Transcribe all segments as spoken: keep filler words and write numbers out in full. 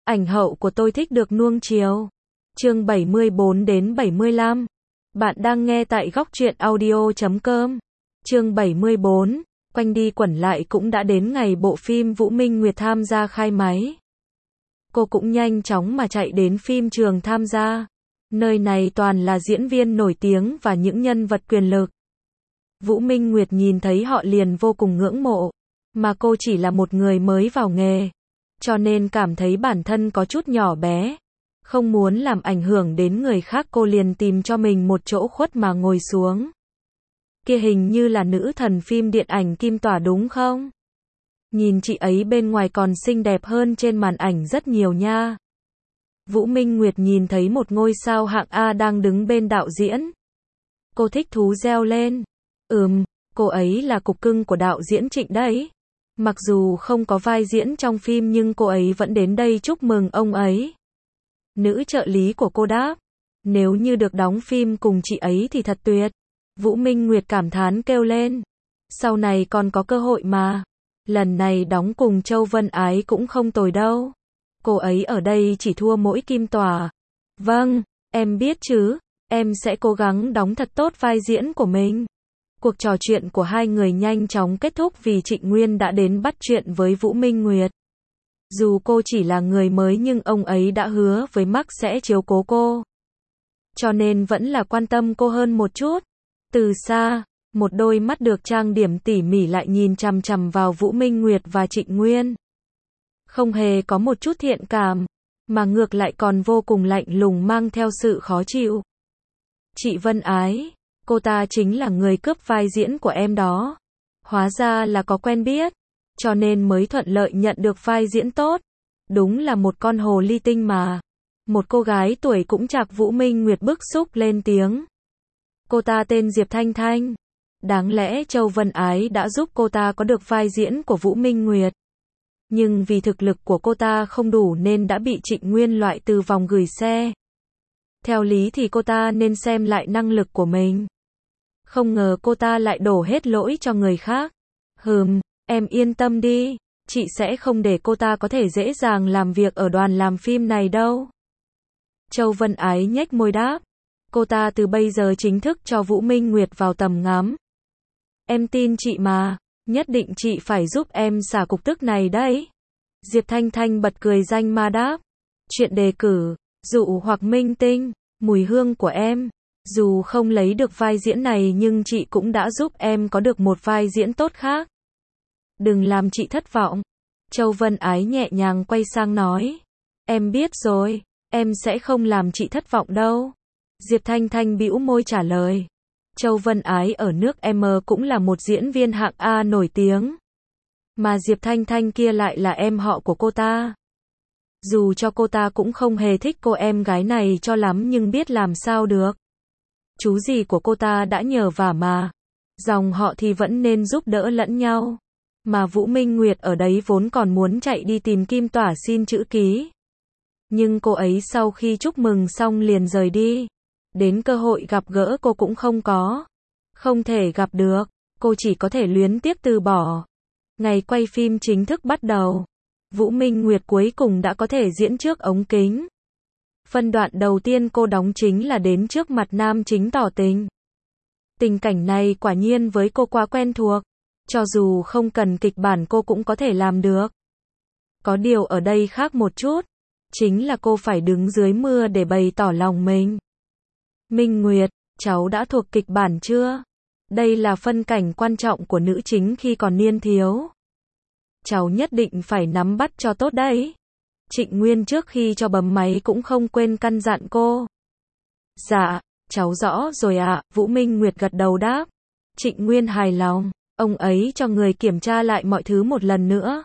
Ảnh hậu của tôi thích được nuông chiều. Chương bảy mươi bốn đến bảy mươi lăm. Bạn đang nghe tại góc truyện audio chấm com. Chương bảy mươi bốn. Quanh đi quẩn lại cũng đã đến ngày bộ phim Vũ Minh Nguyệt tham gia khai máy. Cô cũng nhanh chóng mà chạy đến phim trường tham gia. Nơi này toàn là diễn viên nổi tiếng và những nhân vật quyền lực. Vũ Minh Nguyệt nhìn thấy họ liền vô cùng ngưỡng mộ. Mà cô chỉ là một người mới vào nghề. Cho nên cảm thấy bản thân có chút nhỏ bé. Không muốn làm ảnh hưởng đến người khác, cô liền tìm cho mình một chỗ khuất mà ngồi xuống. Kia hình như là nữ thần phim điện ảnh Kim Tỏa đúng không? Nhìn chị ấy bên ngoài còn xinh đẹp hơn trên màn ảnh rất nhiều nha. Vũ Minh Nguyệt nhìn thấy một ngôi sao hạng A đang đứng bên đạo diễn. Cô thích thú reo lên. Ừm, cô ấy là cục cưng của đạo diễn Trịnh đấy. Mặc dù không có vai diễn trong phim nhưng cô ấy vẫn đến đây chúc mừng ông ấy. Nữ trợ lý của cô đáp. Nếu như được đóng phim cùng chị ấy thì thật tuyệt. Vũ Minh Nguyệt cảm thán kêu lên. Sau này còn có cơ hội mà. Lần này đóng cùng Châu Vân Ái cũng không tồi đâu. Cô ấy ở đây chỉ thua mỗi Kim Tỏa. Vâng, em biết chứ. Em sẽ cố gắng đóng thật tốt vai diễn của mình. Cuộc trò chuyện của hai người nhanh chóng kết thúc vì Trịnh Nguyên đã đến bắt chuyện với Vũ Minh Nguyệt. Dù cô chỉ là người mới nhưng ông ấy đã hứa với Mark sẽ chiếu cố cô. Cho nên vẫn là quan tâm cô hơn một chút. Từ xa, một đôi mắt được trang điểm tỉ mỉ lại nhìn chằm chằm vào Vũ Minh Nguyệt và Trịnh Nguyên. Không hề có một chút thiện cảm, mà ngược lại còn vô cùng lạnh lùng mang theo sự khó chịu. Chị Vân Ái, cô ta chính là người cướp vai diễn của em đó. Hóa ra là có quen biết, cho nên mới thuận lợi nhận được vai diễn tốt. Đúng là một con hồ ly tinh mà. Một cô gái tuổi cũng chạc. Vũ Minh Nguyệt bức xúc lên tiếng. Cô ta tên Diệp Thanh Thanh. Đáng lẽ Châu Vân Ái đã giúp cô ta có được vai diễn của Vũ Minh Nguyệt. Nhưng vì thực lực của cô ta không đủ nên đã bị Trịnh Nguyên loại từ vòng gửi xe. Theo lý thì cô ta nên xem lại năng lực của mình. Không ngờ cô ta lại đổ hết lỗi cho người khác. Hừm, em yên tâm đi, chị sẽ không để cô ta có thể dễ dàng làm việc ở đoàn làm phim này đâu. Châu Vân Ái nhếch môi đáp. Cô ta từ bây giờ chính thức cho Vũ Minh Nguyệt vào tầm ngắm. Em tin chị mà, nhất định chị phải giúp em xả cục tức này đấy. Diệp Thanh Thanh bật cười danh ma đáp. Chuyện đề cử, dụ hoặc minh tinh, mùi hương của em. Dù không lấy được vai diễn này nhưng chị cũng đã giúp em có được một vai diễn tốt khác. Đừng làm chị thất vọng. Châu Vân Ái nhẹ nhàng quay sang nói. Em biết rồi, em sẽ không làm chị thất vọng đâu. Diệp Thanh Thanh bĩu môi trả lời. Châu Vân Ái ở nước M cũng là một diễn viên hạng A nổi tiếng. Mà Diệp Thanh Thanh kia lại là em họ của cô ta. Dù cho cô ta cũng không hề thích cô em gái này cho lắm nhưng biết làm sao được. Chú gì của cô ta đã nhờ vả mà. Dòng họ thì vẫn nên giúp đỡ lẫn nhau. Mà Vũ Minh Nguyệt ở đấy vốn còn muốn chạy đi tìm Kim Tỏa xin chữ ký. Nhưng cô ấy sau khi chúc mừng xong liền rời đi. Đến cơ hội gặp gỡ cô cũng không có. Không thể gặp được, cô chỉ có thể luyến tiếc từ bỏ. Ngày quay phim chính thức bắt đầu. Vũ Minh Nguyệt cuối cùng đã có thể diễn trước ống kính. Phân đoạn đầu tiên cô đóng chính là đến trước mặt nam chính tỏ tình. Tình cảnh này quả nhiên với cô quá quen thuộc. Cho dù không cần kịch bản cô cũng có thể làm được. Có điều ở đây khác một chút. Chính là cô phải đứng dưới mưa để bày tỏ lòng mình. Minh Nguyệt, cháu đã thuộc kịch bản chưa? Đây là phân cảnh quan trọng của nữ chính khi còn niên thiếu. Cháu nhất định phải nắm bắt cho tốt đấy. Trịnh Nguyên trước khi cho bấm máy cũng không quên căn dặn cô. Dạ, cháu rõ rồi ạ, à. Vũ Minh Nguyệt gật đầu đáp. Trịnh Nguyên hài lòng, ông ấy cho người kiểm tra lại mọi thứ một lần nữa.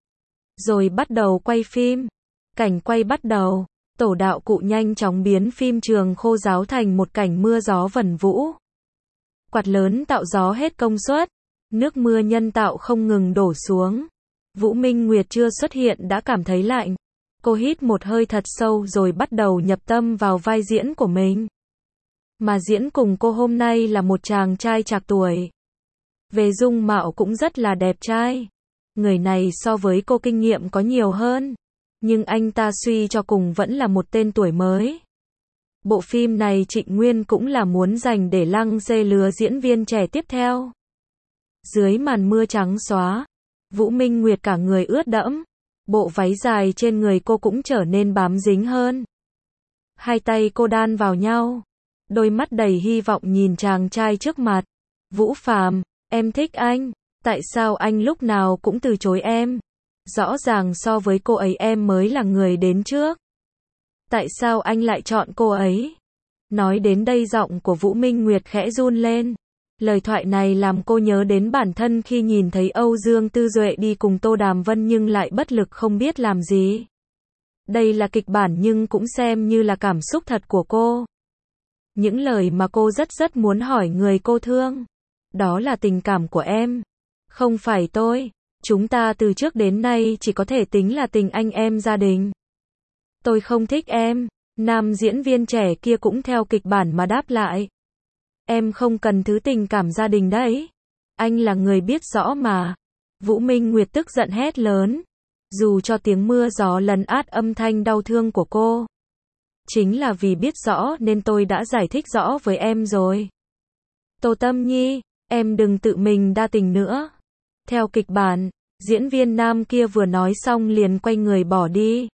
Rồi bắt đầu quay phim. Cảnh quay bắt đầu, tổ đạo cụ nhanh chóng biến phim trường khô ráo thành một cảnh mưa gió vẩn vũ. Quạt lớn tạo gió hết công suất, nước mưa nhân tạo không ngừng đổ xuống. Vũ Minh Nguyệt chưa xuất hiện đã cảm thấy lạnh. Cô hít một hơi thật sâu rồi bắt đầu nhập tâm vào vai diễn của mình. Mà diễn cùng cô hôm nay là một chàng trai trạc tuổi. Về dung mạo cũng rất là đẹp trai. Người này so với cô kinh nghiệm có nhiều hơn. Nhưng anh ta suy cho cùng vẫn là một tên tuổi mới. Bộ phim này Trịnh Nguyên cũng là muốn dành để lăng xê lứa diễn viên trẻ tiếp theo. Dưới màn mưa trắng xóa, Vũ Minh Nguyệt cả người ướt đẫm, bộ váy dài trên người cô cũng trở nên bám dính hơn. Hai tay cô đan vào nhau, đôi mắt đầy hy vọng nhìn chàng trai trước mặt. Vũ Phàm, em thích anh, tại sao anh lúc nào cũng từ chối em? Rõ ràng so với cô ấy em mới là người đến trước. Tại sao anh lại chọn cô ấy? Nói đến đây giọng của Vũ Minh Nguyệt khẽ run lên. Lời thoại này làm cô nhớ đến bản thân khi nhìn thấy Âu Dương Tư Duệ đi cùng Tô Đàm Vân nhưng lại bất lực không biết làm gì. Đây là kịch bản nhưng cũng xem như là cảm xúc thật của cô. Những lời mà cô rất rất muốn hỏi người cô thương. Đó là tình cảm của em. Không phải tôi. Chúng ta từ trước đến nay chỉ có thể tính là tình anh em gia đình. Tôi không thích em. Nam diễn viên trẻ kia cũng theo kịch bản mà đáp lại. Em không cần thứ tình cảm gia đình đấy. Anh là người biết rõ mà. Vũ Minh Nguyệt tức giận hét lớn. Dù cho tiếng mưa gió lấn át âm thanh đau thương của cô. Chính là vì biết rõ nên tôi đã giải thích rõ với em rồi. Tô Tâm Nhi, em đừng tự mình đa tình nữa. Theo kịch bản, diễn viên nam kia vừa nói xong liền quay người bỏ đi.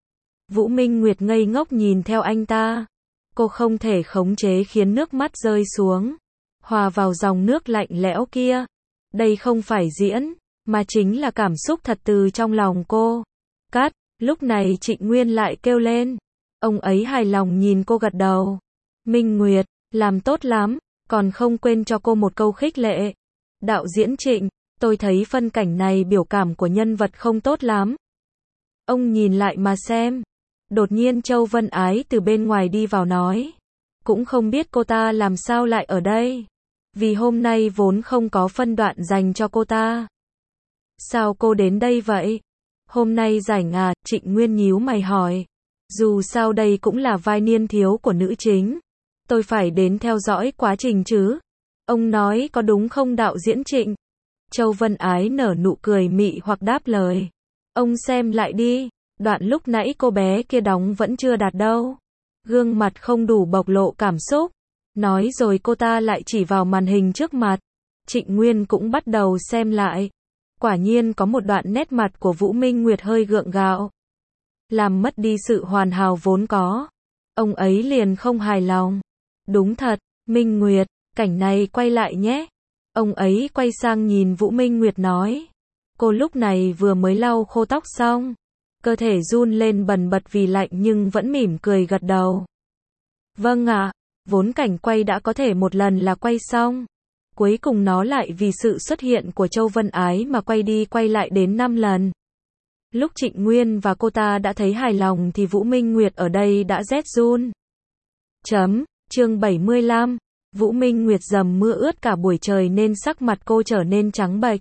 Vũ Minh Nguyệt ngây ngốc nhìn theo anh ta. Cô không thể khống chế khiến nước mắt rơi xuống, hòa vào dòng nước lạnh lẽo kia. Đây không phải diễn, mà chính là cảm xúc thật từ trong lòng cô. Cắt, lúc này Trịnh Nguyên lại kêu lên. Ông ấy hài lòng nhìn cô gật đầu. Minh Nguyệt, làm tốt lắm, còn không quên cho cô một câu khích lệ. Đạo diễn Trịnh, tôi thấy phân cảnh này biểu cảm của nhân vật không tốt lắm. Ông nhìn lại mà xem. Đột nhiên Châu Vân Ái từ bên ngoài đi vào nói. Cũng không biết cô ta làm sao lại ở đây. Vì hôm nay vốn không có phân đoạn dành cho cô ta. Sao cô đến đây vậy? Hôm nay rảnh à? Trịnh Nguyên nhíu mày hỏi. Dù sao đây cũng là vai niên thiếu của nữ chính. Tôi phải đến theo dõi quá trình chứ. Ông nói có đúng không đạo diễn Trịnh? Châu Vân Ái nở nụ cười mị hoặc đáp lời. Ông xem lại đi. Đoạn lúc nãy cô bé kia đóng vẫn chưa đạt đâu. Gương mặt không đủ bộc lộ cảm xúc. Nói rồi cô ta lại chỉ vào màn hình trước mặt. Trịnh Nguyên cũng bắt đầu xem lại. Quả nhiên có một đoạn nét mặt của Vũ Minh Nguyệt hơi gượng gạo. Làm mất đi sự hoàn hảo vốn có. Ông ấy liền không hài lòng. Đúng thật, Minh Nguyệt, cảnh này quay lại nhé. Ông ấy quay sang nhìn Vũ Minh Nguyệt nói. Cô lúc này vừa mới lau khô tóc xong. Cơ thể run lên bần bật vì lạnh nhưng vẫn mỉm cười gật đầu. Vâng ạ, vốn cảnh quay đã có thể một lần là quay xong. Cuối cùng nó lại vì sự xuất hiện của Châu Vân Ái mà quay đi quay lại đến năm lần. Lúc Trịnh Nguyên và cô ta đã thấy hài lòng thì Vũ Minh Nguyệt ở đây đã rét run. Chấm, chương bảy mươi lăm. Vũ Minh Nguyệt dầm mưa ướt cả buổi trời nên sắc mặt cô trở nên trắng bệch.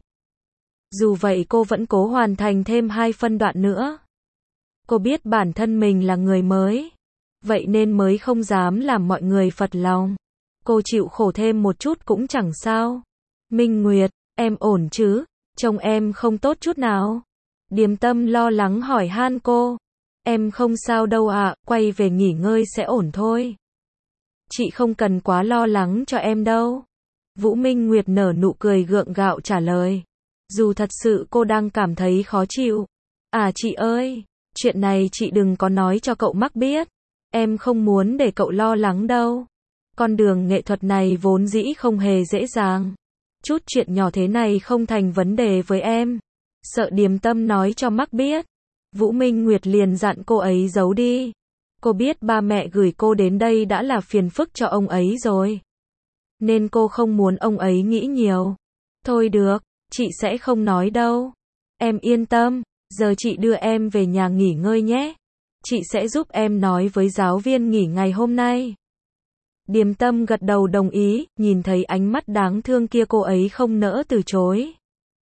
Dù vậy cô vẫn cố hoàn thành thêm hai phân đoạn nữa. Cô biết bản thân mình là người mới. Vậy nên mới không dám làm mọi người phật lòng. Cô chịu khổ thêm một chút cũng chẳng sao. Minh Nguyệt, em ổn chứ? Trông em không tốt chút nào. Điềm Tâm lo lắng hỏi han cô. Em không sao đâu ạ, quay về nghỉ ngơi sẽ ổn thôi. Chị không cần quá lo lắng cho em đâu. Vũ Minh Nguyệt nở nụ cười gượng gạo trả lời. Dù thật sự cô đang cảm thấy khó chịu. À chị ơi, chuyện này chị đừng có nói cho cậu Mắc biết. Em không muốn để cậu lo lắng đâu. Con đường nghệ thuật này vốn dĩ không hề dễ dàng. Chút chuyện nhỏ thế này không thành vấn đề với em. Sợ Điềm Tâm nói cho Mắc biết. Vũ Minh Nguyệt liền dặn cô ấy giấu đi. Cô biết ba mẹ gửi cô đến đây đã là phiền phức cho ông ấy rồi. Nên cô không muốn ông ấy nghĩ nhiều. Thôi được, chị sẽ không nói đâu. Em yên tâm, giờ chị đưa em về nhà nghỉ ngơi nhé. Chị sẽ giúp em nói với giáo viên nghỉ ngày hôm nay. Điềm Tâm gật đầu đồng ý, nhìn thấy ánh mắt đáng thương kia cô ấy không nỡ từ chối.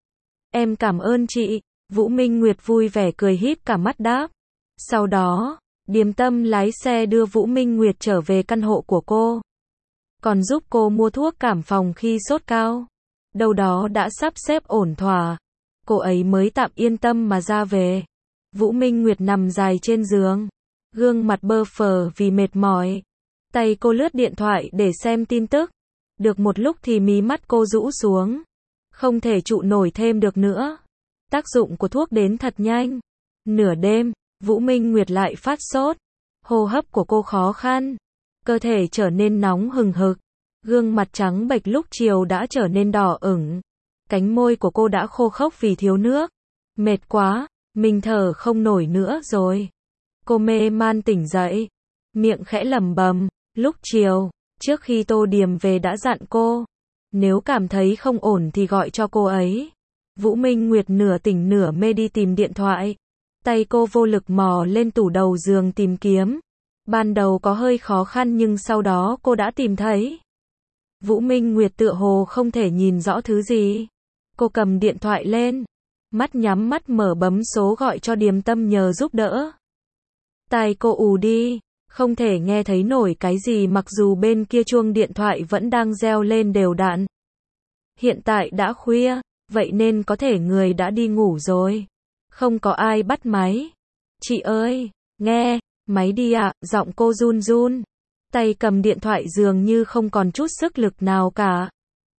Em cảm ơn chị, Vũ Minh Nguyệt vui vẻ cười híp cả mắt đáp. Sau đó, Điềm Tâm lái xe đưa Vũ Minh Nguyệt trở về căn hộ của cô. Còn giúp cô mua thuốc cảm phòng khi sốt cao. Đâu đó đã sắp xếp ổn thỏa. Cô ấy mới tạm yên tâm mà ra về. Vũ Minh Nguyệt nằm dài trên giường, gương mặt bơ phờ vì mệt mỏi. Tay cô lướt điện thoại để xem tin tức. Được một lúc thì mí mắt cô rũ xuống. Không thể trụ nổi thêm được nữa. Tác dụng của thuốc đến thật nhanh. Nửa đêm, Vũ Minh Nguyệt lại phát sốt. Hô hấp của cô khó khăn. Cơ thể trở nên nóng hừng hực. Gương mặt trắng bệch lúc chiều đã trở nên đỏ ửng. Cánh môi của cô đã khô khốc vì thiếu nước. Mệt quá, mình thở không nổi nữa rồi. Cô mê man tỉnh dậy. Miệng khẽ lẩm bẩm. Lúc chiều, trước khi Tô Điềm về đã dặn cô. Nếu cảm thấy không ổn thì gọi cho cô ấy. Vũ Minh Nguyệt nửa tỉnh nửa mê đi tìm điện thoại. Tay cô vô lực mò lên tủ đầu giường tìm kiếm. Ban đầu có hơi khó khăn nhưng sau đó cô đã tìm thấy. Vũ Minh Nguyệt tựa hồ không thể nhìn rõ thứ gì. Cô cầm điện thoại lên. Mắt nhắm mắt mở bấm số gọi cho Điềm Tâm nhờ giúp đỡ. Tai cô ù đi. Không thể nghe thấy nổi cái gì mặc dù bên kia chuông điện thoại vẫn đang reo lên đều đặn. Hiện tại đã khuya, vậy nên có thể người đã đi ngủ rồi. Không có ai bắt máy. Chị ơi, nghe, máy đi ạ, à, giọng cô run run. Tay cầm điện thoại dường như không còn chút sức lực nào cả.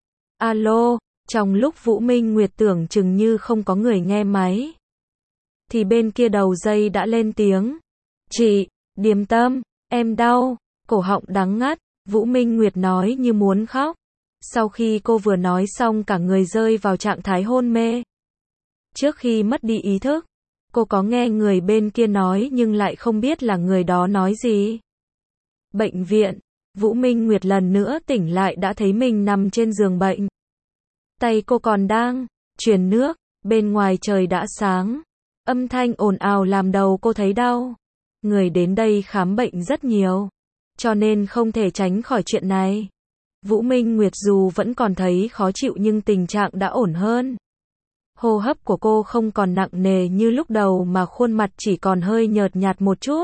Alo, trong lúc Vũ Minh Nguyệt tưởng chừng như không có người nghe máy. Thì bên kia đầu dây đã lên tiếng. Chị, Điềm Tâm, em đau, cổ họng đắng ngắt, Vũ Minh Nguyệt nói như muốn khóc. Sau khi cô vừa nói xong cả người rơi vào trạng thái hôn mê. Trước khi mất đi ý thức, cô có nghe người bên kia nói nhưng lại không biết là người đó nói gì. Bệnh viện, Vũ Minh Nguyệt lần nữa tỉnh lại đã thấy mình nằm trên giường bệnh. Tay cô còn đang truyền nước, bên ngoài trời đã sáng. Âm thanh ồn ào làm đầu cô thấy đau. Người đến đây khám bệnh rất nhiều, cho nên không thể tránh khỏi chuyện này. Vũ Minh Nguyệt dù vẫn còn thấy khó chịu nhưng tình trạng đã ổn hơn. Hô hấp của cô không còn nặng nề như lúc đầu mà khuôn mặt chỉ còn hơi nhợt nhạt một chút.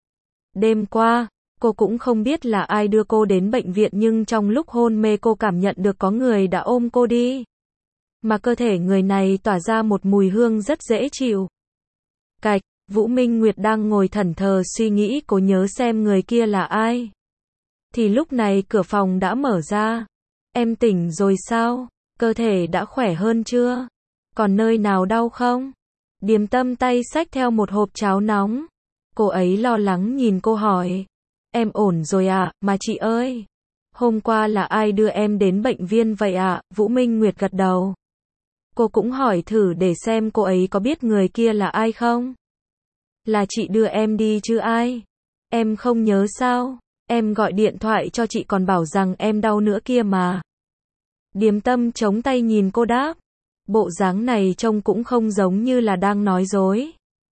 Đêm qua, cô cũng không biết là ai đưa cô đến bệnh viện nhưng trong lúc hôn mê cô cảm nhận được có người đã ôm cô đi. Mà cơ thể người này tỏa ra một mùi hương rất dễ chịu. Cạch, Vũ Minh Nguyệt đang ngồi thẫn thờ suy nghĩ cô nhớ xem người kia là ai. Thì lúc này cửa phòng đã mở ra. Em tỉnh rồi sao? Cơ thể đã khỏe hơn chưa? Còn nơi nào đau không? Điềm Tâm tay xách theo một hộp cháo nóng. Cô ấy lo lắng nhìn cô hỏi. Em ổn rồi ạ, à, mà chị ơi. Hôm qua là ai đưa em đến bệnh viện vậy ạ? À? Vũ Minh Nguyệt gật đầu. Cô cũng hỏi thử để xem cô ấy có biết người kia là ai không? Là chị đưa em đi chứ ai? Em không nhớ sao? Em gọi điện thoại cho chị còn bảo rằng em đau nữa kia mà. Điềm Tâm chống tay nhìn cô đáp. Bộ dáng này trông cũng không giống như là đang nói dối.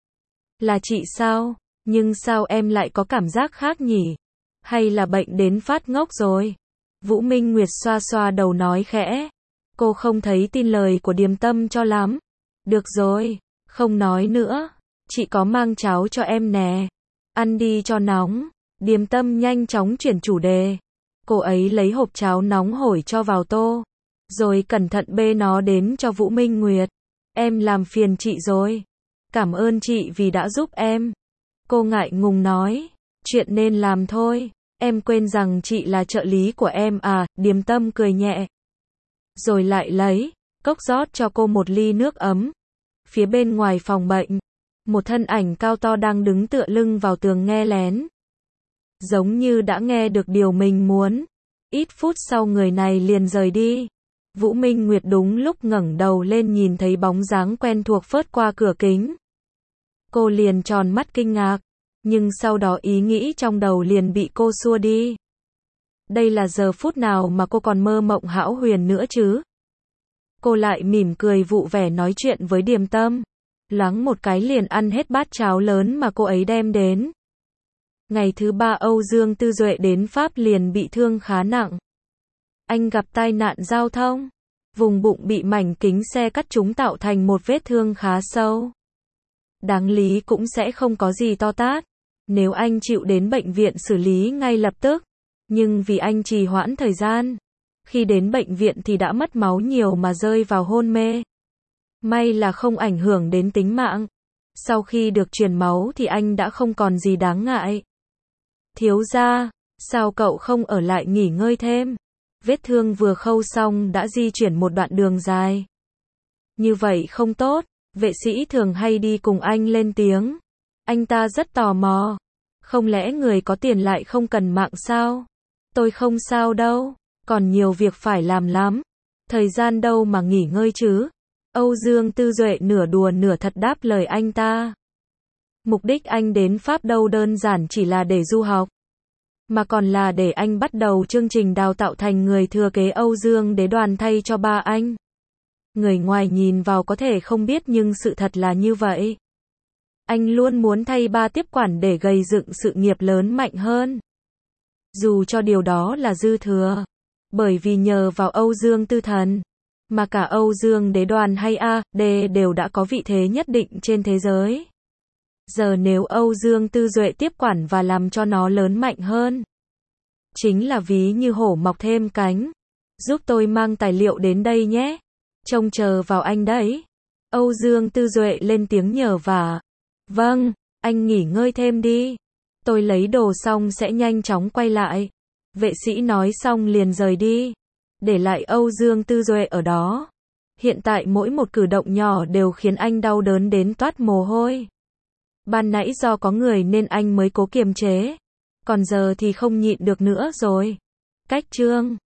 Là chị sao? Nhưng sao em lại có cảm giác khác nhỉ? Hay là bệnh đến phát ngốc rồi? Vũ Minh Nguyệt xoa xoa đầu nói khẽ. Cô không thấy tin lời của Điềm Tâm cho lắm. Được rồi, không nói nữa. Chị có mang cháo cho em nè. Ăn đi cho nóng. Điềm Tâm nhanh chóng chuyển chủ đề. Cô ấy lấy hộp cháo nóng hổi cho vào tô. Rồi cẩn thận bê nó đến cho Vũ Minh Nguyệt. Em làm phiền chị rồi. Cảm ơn chị vì đã giúp em. Cô ngại ngùng nói. Chuyện nên làm thôi. Em quên rằng chị là trợ lý của em à, Điềm Tâm cười nhẹ. Rồi lại lấy cốc rót cho cô một ly nước ấm. Phía bên ngoài phòng bệnh, một thân ảnh cao to đang đứng tựa lưng vào tường nghe lén. Giống như đã nghe được điều mình muốn. Ít phút sau người này liền rời đi. Vũ Minh Nguyệt đúng lúc ngẩng đầu lên nhìn thấy bóng dáng quen thuộc phớt qua cửa kính. Cô liền tròn mắt kinh ngạc, nhưng sau đó ý nghĩ trong đầu liền bị cô xua đi. Đây là giờ phút nào mà cô còn mơ mộng hão huyền nữa chứ? Cô lại mỉm cười vụ vẻ nói chuyện với Điềm Tâm. Loáng một cái liền ăn hết bát cháo lớn mà cô ấy đem đến. Ngày thứ ba Âu Dương Tư Duệ đến Pháp liền bị thương khá nặng. Anh gặp tai nạn giao thông. Vùng bụng bị mảnh kính xe cắt trúng tạo thành một vết thương khá sâu. Đáng lý cũng sẽ không có gì to tát. Nếu anh chịu đến bệnh viện xử lý ngay lập tức. Nhưng vì anh trì hoãn thời gian. Khi đến bệnh viện thì đã mất máu nhiều mà rơi vào hôn mê. May là không ảnh hưởng đến tính mạng. Sau khi được truyền máu thì anh đã không còn gì đáng ngại. Thiếu gia, sao cậu không ở lại nghỉ ngơi thêm? Vết thương vừa khâu xong đã di chuyển một đoạn đường dài. Như vậy không tốt, vệ sĩ thường hay đi cùng anh lên tiếng. Anh ta rất tò mò. Không lẽ người có tiền lại không cần mạng sao? Tôi không sao đâu, còn nhiều việc phải làm lắm. Thời gian đâu mà nghỉ ngơi chứ? Âu Dương Tư Duệ nửa đùa nửa thật đáp lời anh ta. Mục đích anh đến Pháp đâu đơn giản chỉ là để du học, mà còn là để anh bắt đầu chương trình đào tạo thành người thừa kế Âu Dương Đế Đoàn thay cho ba anh. Người ngoài nhìn vào có thể không biết nhưng sự thật là như vậy. Anh luôn muốn thay ba tiếp quản để gây dựng sự nghiệp lớn mạnh hơn. Dù cho điều đó là dư thừa. Bởi vì nhờ vào Âu Dương Tư Thần, mà cả Âu Dương Đế Đoàn hay A, D đều đã có vị thế nhất định trên thế giới. Giờ nếu Âu Dương Tư Duệ tiếp quản và làm cho nó lớn mạnh hơn, chính là ví như hổ mọc thêm cánh. Giúp tôi mang tài liệu đến đây nhé. Trông chờ vào anh đấy. Âu Dương Tư Duệ lên tiếng nhờ vả. Vâng, anh nghỉ ngơi thêm đi. Tôi lấy đồ xong sẽ nhanh chóng quay lại. Vệ sĩ nói xong liền rời đi, để lại Âu Dương Tư Duệ ở đó. Hiện tại mỗi một cử động nhỏ đều khiến anh đau đớn đến toát mồ hôi. Ban nãy do có người nên anh mới cố kiềm chế. Còn giờ thì không nhịn được nữa rồi. Cách chương